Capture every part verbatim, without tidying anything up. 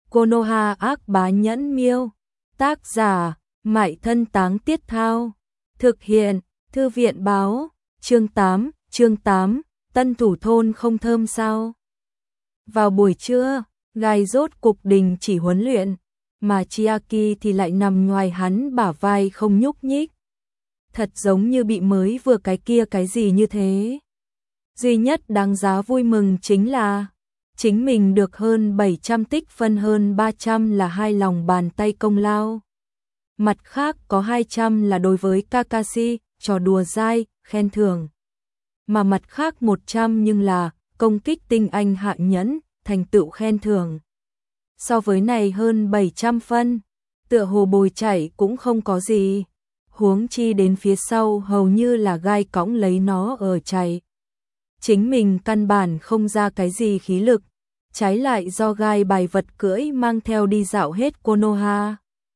Konoha ác bá nhẫn miêu. Tác giả, Mại Thân Táng Tiết Thao. Thực hiện, Thư viện báo. Chương tám, chương tám, tân thủ thôn không thơm sao. Vào buổi trưa, Gai rốt cục đình chỉ huấn luyện, mà Chiaki thì lại nằm ngoài hắn bả vai không nhúc nhích. Thật giống như bị mới vừa cái kia cái gì như thế. Duy nhất đáng giá vui mừng chính là chính mình được hơn bảy trăm tích phân, hơn ba trăm là hai lòng bàn tay công lao. Mặt khác có hai trăm là đối với Kakashi, trò đùa dai, khen thưởng. Mà mặt khác một trăm nhưng là công kích tinh anh hạ nhẫn, thành tựu khen thưởng. So với này hơn bảy trăm phân, tựa hồ bồi chảy cũng không có gì. Huống chi đến phía sau hầu như là Gai cõng lấy nó ở chạy. Chính mình căn bản không ra cái gì khí lực, trái lại do Gai bài vật cưỡi mang theo đi dạo hết Konoha.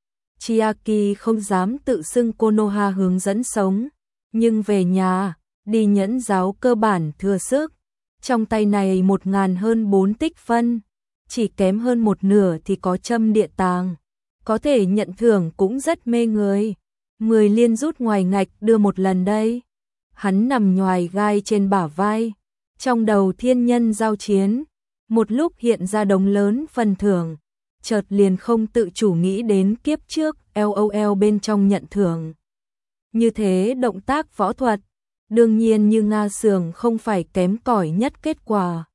Chiaki không dám tự xưng Konoha hướng dẫn sống, nhưng về nhà, đi nhẫn giáo cơ bản thừa sức. Trong tay này một ngàn hơn bốn tích phân, chỉ kém hơn một nửa thì có châm địa tàng. Có thể nhận thưởng cũng rất mê người. Mười liên rút ngoài ngạch đưa một lần đây. Hắn nằm nhoài Gai trên bả vai, trong đầu thiên nhân giao chiến. Một lúc hiện ra đống lớn phần thưởng, chợt liền không tự chủ nghĩ đến kiếp trước LOL bên trong nhận thưởng. Như thế động tác võ thuật, đương nhiên như Nga Sường không phải kém cỏi nhất kết quả.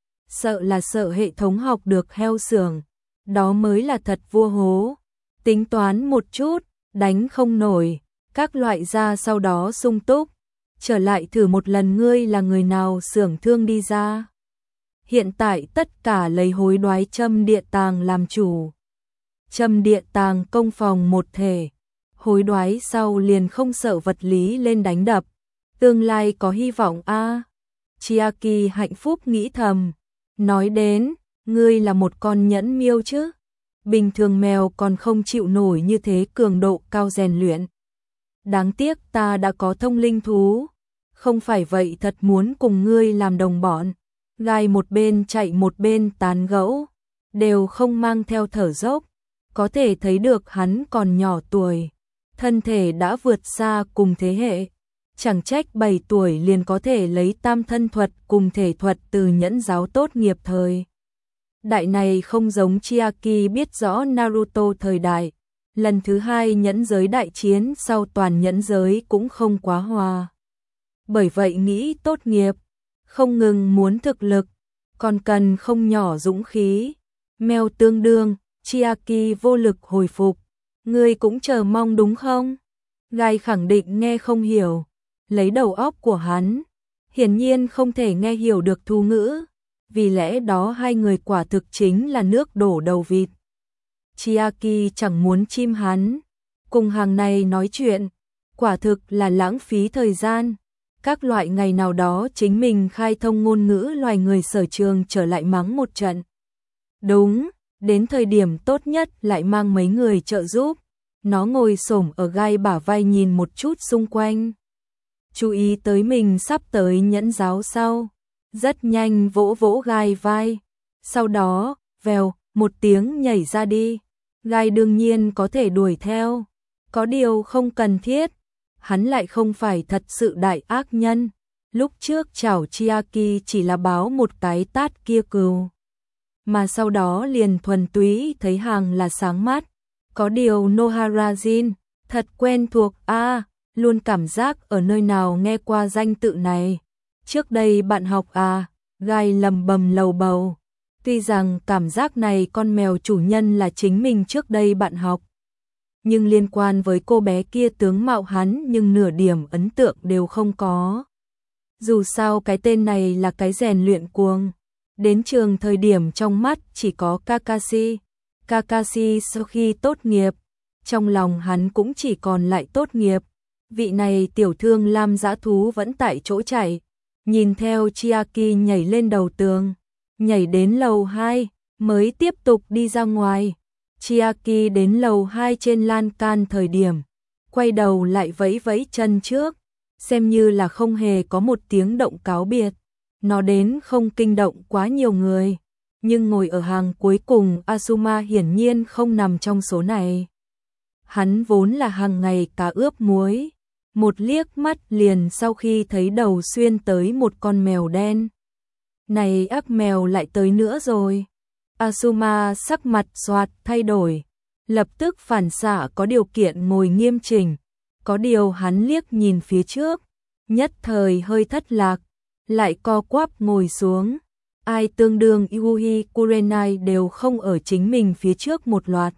Sợ là sợ hệ thống học được heo sường, đó mới là thật vua hố. Tính toán một chút, đánh không nổi, các loại ra sau đó sung túc. Trở lại thử một lần ngươi là người nào xưởng thương đi ra. Hiện tại tất cả lấy hối đoái châm địa tàng làm chủ. Châm địa tàng công phòng một thể, hối đoái sau liền không sợ vật lý lên đánh đập. Tương lai có hy vọng a. À. Chiaki hạnh phúc nghĩ thầm. Nói đến, ngươi là một con nhẫn miêu chứ. Bình thường mèo còn không chịu nổi như thế cường độ cao rèn luyện. Đáng tiếc ta đã có thông linh thú. Không phải vậy thật muốn cùng ngươi làm đồng bọn. Gai một bên chạy một bên tán gẫu, đều không mang theo thở dốc. Có thể thấy được hắn còn nhỏ tuổi, thân thể đã vượt xa cùng thế hệ. Chẳng trách bảy tuổi liền có thể lấy tam thân thuật cùng thể thuật từ nhẫn giáo tốt nghiệp thời. Đại này không giống Chiaki biết rõ Naruto thời đại. Lần thứ hai nhẫn giới đại chiến sau toàn nhẫn giới cũng không quá hòa. Bởi vậy nghĩ tốt nghiệp, không ngừng muốn thực lực, còn cần không nhỏ dũng khí. Mèo tương đương, Chiaki vô lực hồi phục. Ngươi cũng chờ mong đúng không? Gai khẳng định nghe không hiểu. Lấy đầu óc của hắn, hiển nhiên không thể nghe hiểu được thu ngữ. Vì lẽ đó hai người quả thực chính là nước đổ đầu vịt. Chiaki chẳng muốn chim hắn. Cùng hàng này nói chuyện, quả thực là lãng phí thời gian. Các loại ngày nào đó chính mình khai thông ngôn ngữ loài người sở trường trở lại mắng một trận. Đúng, đến thời điểm tốt nhất lại mang mấy người trợ giúp. Nó ngồi xổm ở Gai bả vai nhìn một chút xung quanh. Chú ý tới mình sắp tới nhẫn giáo sau. Rất nhanh vỗ vỗ Gai vai. Sau đó, vèo, một tiếng nhảy ra đi. Gai đương nhiên có thể đuổi theo. Có điều không cần thiết. Hắn lại không phải thật sự đại ác nhân. Lúc trước chảo Chiaki chỉ là báo một cái tát kia cừu. Mà sau đó liền thuần túy thấy hàng là sáng mắt. Có điều Noharajin, thật quen thuộc a, à, luôn cảm giác ở nơi nào nghe qua danh tự này. Trước đây bạn học à, Gai lầm bầm lầu bầu. Tuy rằng cảm giác này con mèo chủ nhân là chính mình trước đây bạn học. Nhưng liên quan với cô bé kia tướng mạo hắn nhưng nửa điểm ấn tượng đều không có. Dù sao cái tên này là cái rèn luyện cuồng. Đến trường thời điểm trong mắt chỉ có Kakashi. Kakashi sau khi tốt nghiệp, trong lòng hắn cũng chỉ còn lại tốt nghiệp. Vị này tiểu thương lam dã thú vẫn tại chỗ chạy. Nhìn theo Chiaki nhảy lên đầu tường, nhảy đến lầu hai, mới tiếp tục đi ra ngoài. Chiaki đến lầu hai trên lan can thời điểm, quay đầu lại vẫy vẫy chân trước, xem như là không hề có một tiếng động cáo biệt. Nó đến không kinh động quá nhiều người. nhưng ngồi ở hàng cuối cùng Asuma hiển nhiên không nằm trong số này. Hắn vốn là hàng ngày cá ướp muối, một liếc mắt liền sau khi thấy đầu xuyên tới một con mèo đen. Này ác mèo lại tới nữa rồi. Asuma sắc mặt xoạt thay đổi, lập tức phản xạ có điều kiện ngồi nghiêm chỉnh, có điều hắn liếc nhìn phía trước, nhất thời hơi thất lạc, lại co quắp ngồi xuống. Ai tương đương Yui Kurenai đều không ở chính mình phía trước một loạt.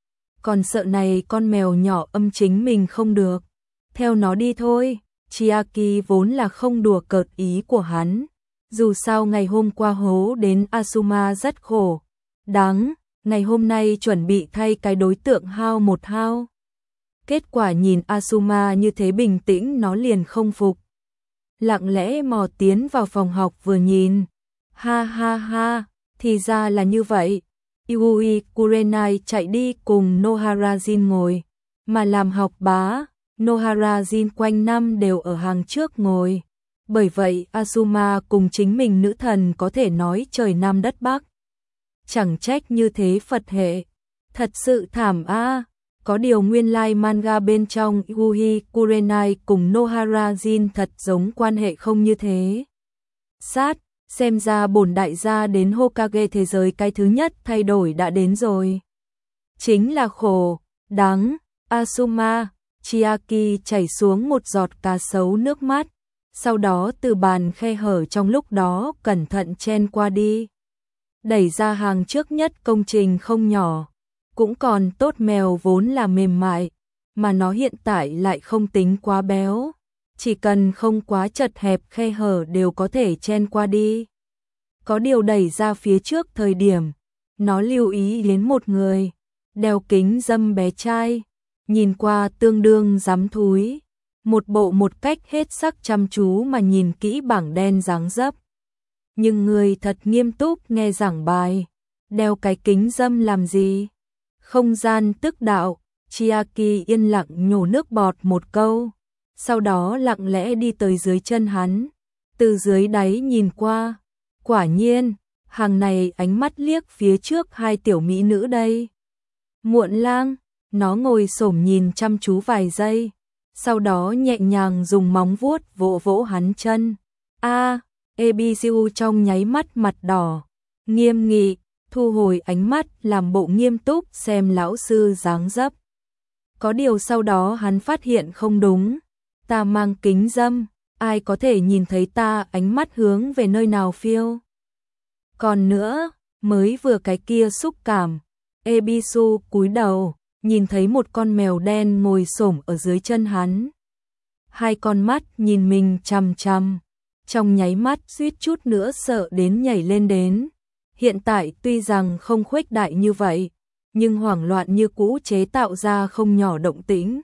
Còn sợ này con mèo nhỏ âm chính mình không được. Theo nó đi thôi, Chiaki vốn là không đùa cợt ý của hắn. Dù sao ngày hôm qua hố đến Asuma rất khổ. Đáng, ngày hôm nay chuẩn bị thay cái đối tượng hao một hao. Kết quả nhìn Asuma như thế bình tĩnh nó liền không phục. Lặng lẽ mò tiến vào phòng học vừa nhìn. Ha ha ha, thì ra là như vậy. Yui Kurenai chạy đi cùng Noharajin ngồi, mà làm học bá, Noharajin quanh năm đều ở hàng trước ngồi. Bởi vậy Asuma cùng chính mình nữ thần có thể nói trời Nam đất Bắc. Chẳng trách như thế Phật hệ. Thật sự thảm a. Có điều nguyên lai like manga bên trong Yui Kurenai cùng Noharajin thật giống quan hệ không như thế. Sát, xem ra bổn đại gia đến Hokage thế giới cái thứ nhất thay đổi đã đến rồi. Chính là khổ, đắng, Asuma, Chiaki chảy xuống một giọt cá sấu nước mắt, sau đó từ bàn khe hở trong lúc đó cẩn thận chen qua đi. Đẩy ra hàng trước nhất công trình không nhỏ, cũng còn tốt mèo vốn là mềm mại, mà nó hiện tại lại không tính quá béo. Chỉ cần không quá chật hẹp khe hở đều có thể chen qua đi. Có điều đẩy ra phía trước thời điểm, nó lưu ý đến một người, đeo kính râm bé trai, nhìn qua tương đương dám thúi, một bộ một cách hết sắc chăm chú mà nhìn kỹ bảng đen dáng dấp. Nhưng người thật nghiêm túc nghe giảng bài, đeo cái kính râm làm gì? Không gian tức đạo, Chiaki yên lặng nhổ nước bọt một câu. Sau đó lặng lẽ đi tới dưới chân hắn, từ dưới đáy nhìn qua, quả nhiên, hàng này ánh mắt liếc phía trước hai tiểu mỹ nữ đây. Muộn lang, nó ngồi xổm nhìn chăm chú vài giây, sau đó nhẹ nhàng dùng móng vuốt vỗ vỗ hắn chân. A, Ebisu trong nháy mắt mặt đỏ, nghiêm nghị, thu hồi ánh mắt làm bộ nghiêm túc xem lão sư dáng dấp. Có điều sau đó hắn phát hiện không đúng. Ta mang kính râm, ai có thể nhìn thấy ta ánh mắt hướng về nơi nào phiêu. Còn nữa, mới vừa cái kia xúc cảm, Ebisu cúi đầu, nhìn thấy một con mèo đen ngồi xổm ở dưới chân hắn. Hai con mắt nhìn mình chằm chằm, trong nháy mắt suýt chút nữa sợ đến nhảy lên đến. Hiện tại tuy rằng không khuếch đại như vậy, nhưng hoảng loạn như cũ chế tạo ra không nhỏ động tĩnh.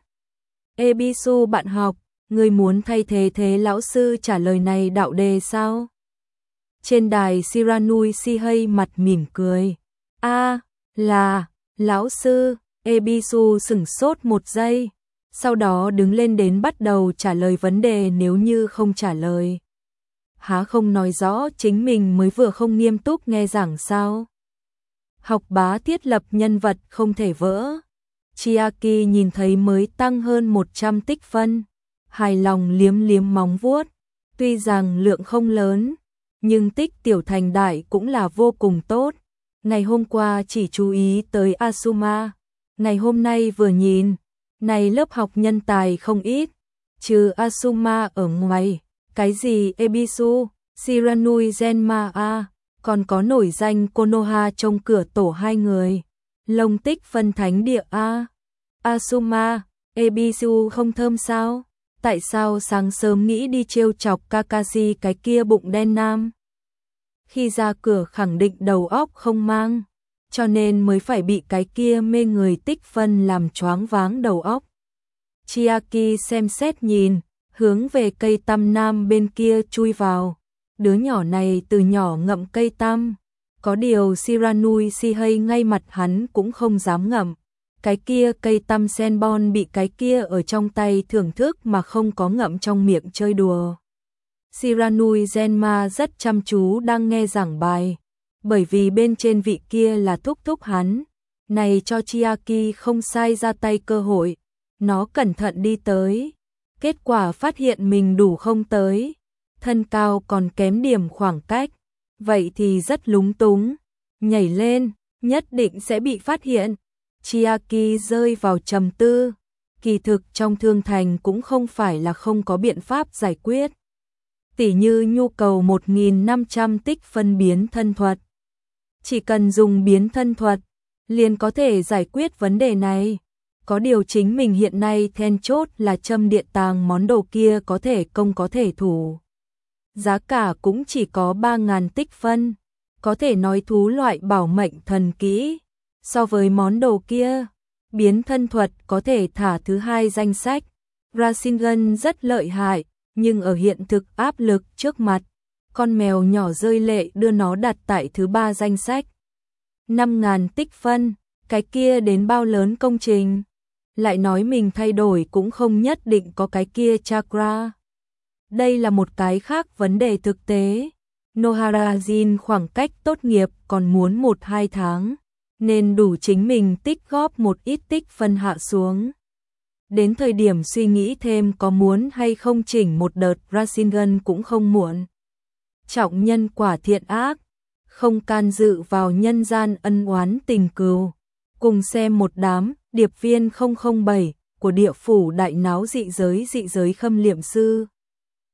Ebisu bạn học, ngươi muốn thay thế thế lão sư trả lời này đạo đề sao? Trên đài Shiranui Shihei mặt mỉm cười. A, là, lão sư, Ebisu sửng sốt một giây, sau đó đứng lên đến bắt đầu trả lời vấn đề nếu như không trả lời. Há không nói rõ chính mình mới vừa không nghiêm túc nghe giảng sao? Học bá thiết lập nhân vật không thể vỡ. Chiaki nhìn thấy mới tăng hơn một trăm tích phân, hài lòng liếm liếm móng vuốt, tuy rằng lượng không lớn, nhưng tích tiểu thành đại cũng là vô cùng tốt. Ngày hôm qua chỉ chú ý tới Asuma, ngày hôm nay vừa nhìn, này lớp học nhân tài không ít, trừ Asuma ở ngoài, cái gì Ebisu, Shiranui Genma a, còn có nổi danh Konoha trong cửa tổ hai người, lông tích phân thánh địa a. Asuma, Ebisu không thơm sao? Tại sao sáng sớm nghĩ đi trêu chọc Kakashi cái kia bụng đen nam? Khi ra cửa khẳng định đầu óc không mang, cho nên mới phải bị cái kia mê người tích phân làm choáng váng đầu óc. Chiaki xem xét nhìn, hướng về cây tăm nam bên kia chui vào. Đứa nhỏ này từ nhỏ ngậm cây tăm, có điều Shiranui Shihei ngay mặt hắn cũng không dám ngậm. Cái kia cây tăm senbon bị cái kia ở trong tay thưởng thức mà không có ngậm trong miệng chơi đùa. Shiranui Genma rất chăm chú đang nghe giảng bài, bởi vì bên trên vị kia là thúc thúc hắn, này cho Chiaki không sai ra tay cơ hội, nó cẩn thận đi tới, kết quả phát hiện mình đủ không tới, thân cao còn kém điểm khoảng cách, vậy thì rất lúng túng, nhảy lên, nhất định sẽ bị phát hiện. Chiaki rơi vào trầm tư, kỳ thực trong thương thành cũng không phải là không có biện pháp giải quyết. Tỉ như nhu cầu một nghìn năm trăm tích phân biến thân thuật. Chỉ cần dùng biến thân thuật, liền có thể giải quyết vấn đề này. Có điều chính mình hiện nay then chốt là châm điện tàng món đồ kia có thể công có thể thủ. Giá cả cũng chỉ có ba nghìn tích phân, có thể nói thú loại bảo mệnh thần kỹ. So với món đồ kia, biến thân thuật có thể thả thứ hai danh sách. Rasengan rất lợi hại, nhưng ở hiện thực áp lực trước mặt, con mèo nhỏ rơi lệ đưa nó đặt tại thứ ba danh sách. năm nghìn tích phân, cái kia đến bao lớn công trình. Lại nói mình thay đổi cũng không nhất định có cái kia chakra. Đây là một cái khác vấn đề thực tế. Noharajin khoảng cách tốt nghiệp còn muốn một hai tháng, nên đủ chính mình tích góp một ít tích phân hạ xuống. Đến thời điểm suy nghĩ thêm có muốn hay không chỉnh một đợt Rasengan cũng không muộn. Trọng nhân quả thiện ác, không can dự vào nhân gian ân oán tình cừu. Cùng xem một đám điệp viên không không bảy của địa phủ đại náo dị giới dị giới khâm liệm sư.